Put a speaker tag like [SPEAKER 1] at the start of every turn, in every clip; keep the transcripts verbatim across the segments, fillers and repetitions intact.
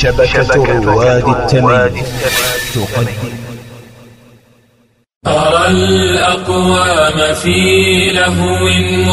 [SPEAKER 1] شبكة رواد التميم تقدم.
[SPEAKER 2] أرى الأقوام في لهو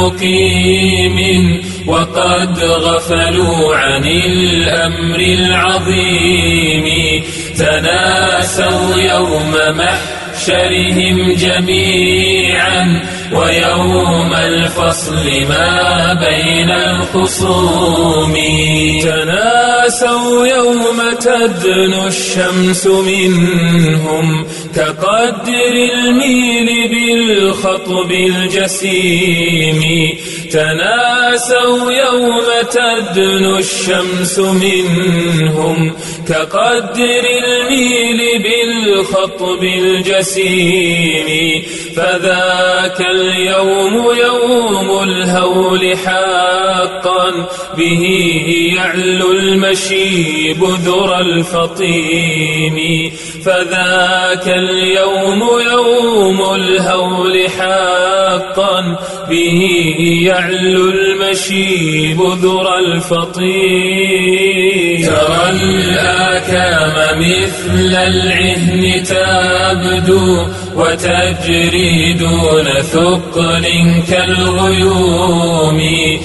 [SPEAKER 2] مقيم وقد غفلوا عن الأمر العظيم، تناسوا يوم محشرهم جميعا ويوم الفصل ما بين الخصوم، تناسوا يوم تدنو الشمس منهم كقدر الميل بالخطب الجسيم، تناسوا يوم تدنو الشمس منهم كقدر الميل بالخطب الجسيم، فذاك اليوم يوم الهول حقا به يعلو المشيب ذرى الفطيم، فذاك اليوم يوم الهول حقا به يعلو المشيب ذرى الفطيم. ترى الآكام مثل العهن تبدو وتجري دون ثقل كالغيوم،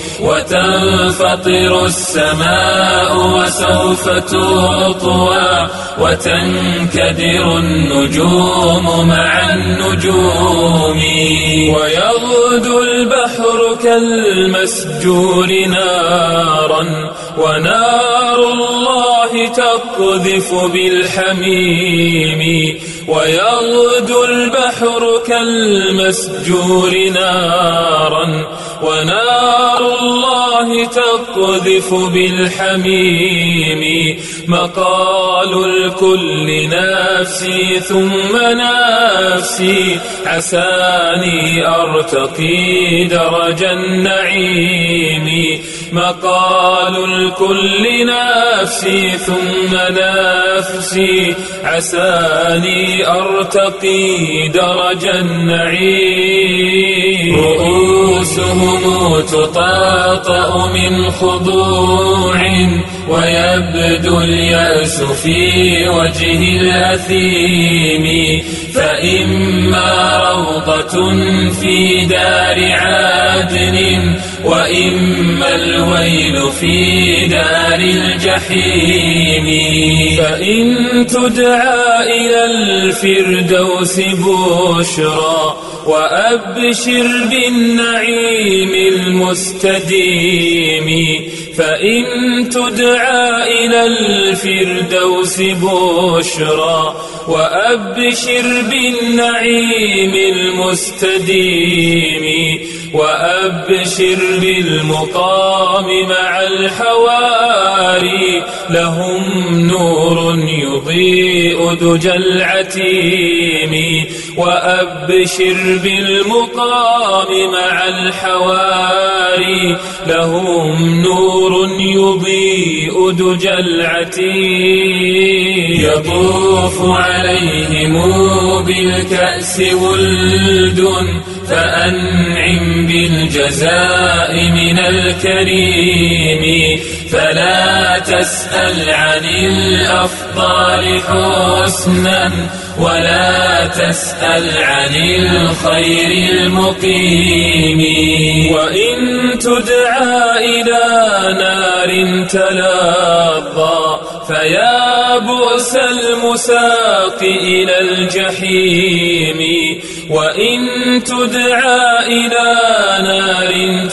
[SPEAKER 2] وتنفطر السماء وسوف تطوى وتنكدر النجوم مع النجوم، ويغدو البحر كالمسجور نارا ونار الله تقذف بالحميم، ويغدو البحر كالمسجور نارا ونار الله تقذف بالحميم، مقال الكل نفسي ثم نفسي عساني أرتقي درج النعيم، مقال الكل نفسي ثم نفسي عساني أرتقي درج النعيم، رؤوسهم تطاطأ من خضوع ويبدو اليأس في وجه الأثيم، فإما روضة في دار عدن وإما الويل في دار الجحيم، فإن تدعى إلى الفردوس بشرى وأبشر بالنعيم المستديم، فإن تدعى إلى الفردوس بشرى وأبشر بالنعيم المستديم، وأبشر بالمقام مع الحواري لهم نور يضيء دجى العتيم، وأبشر بالمقام مع الحواري لهم نور يضيء دجى العتيم، يطوف عليهم بالكأس ولد فأنعم بالجزاء من الكريم، فلا تسأل عن الأفضال حسنا ولا تسأل عن الخير المقيم، وإن تدعى إلى نار تلظى فيا بؤس المساق إلى الجحيم، وإن تدعى إلى نار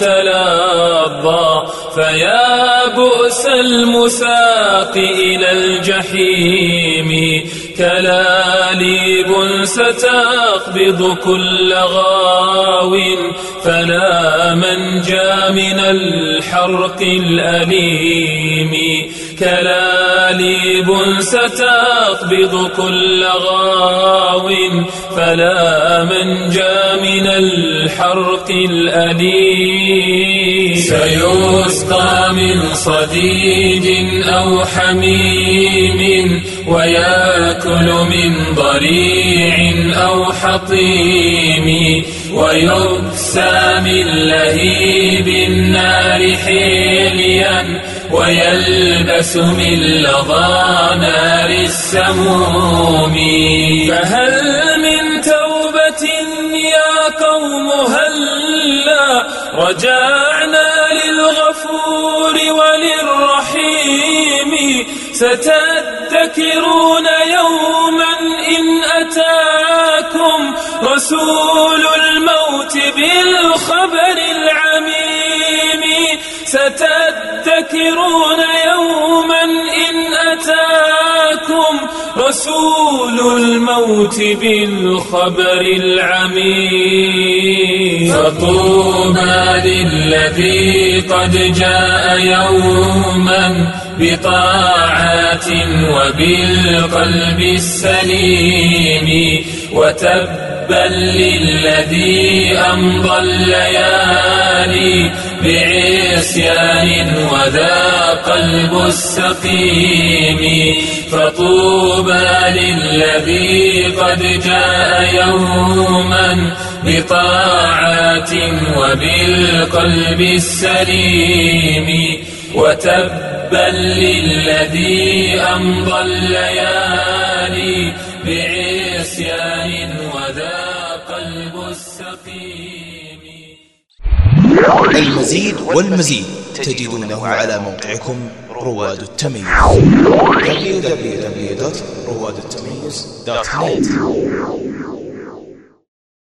[SPEAKER 2] تلظى فيا بؤس المساق إلى الجحيم، كلاليب ستقبض كل غاو فلا منجى من الحرق الأليم، كلاليب ستقبض كل غاو فلا منجى من الحرق الأليم، سيسقى من صديد أو حميم ويأكل من ضريع أو حطيم، ويكسى من لهيب النار حليا ويلبس من لظى نار السموم. فهل من توبة يا قوم هلا رجعنا للغفور وللرحيم. ستذكرون يوما إن أتاكم رسول الموت بالخبر العميم. ستذكرون يوما إن أتاكم رسول الموت بالخبر العميم. فطوبى للذي قد جاء يوما بطاعات وبالقلب السليم. وتبا للذي أمضى الليالي بعصيان وذا قلب السقيم. فطوبى للذي قد جاء يوما بطاعات وبالقلب السليم. وتبا للذي أمضى الليالي بعصيان وذا قلب السقيم.
[SPEAKER 1] المزيد والمزيد تجدونه على موقعكم رواد التميز دبليو دبليو دبليو دوت رواد التميز دوت نت.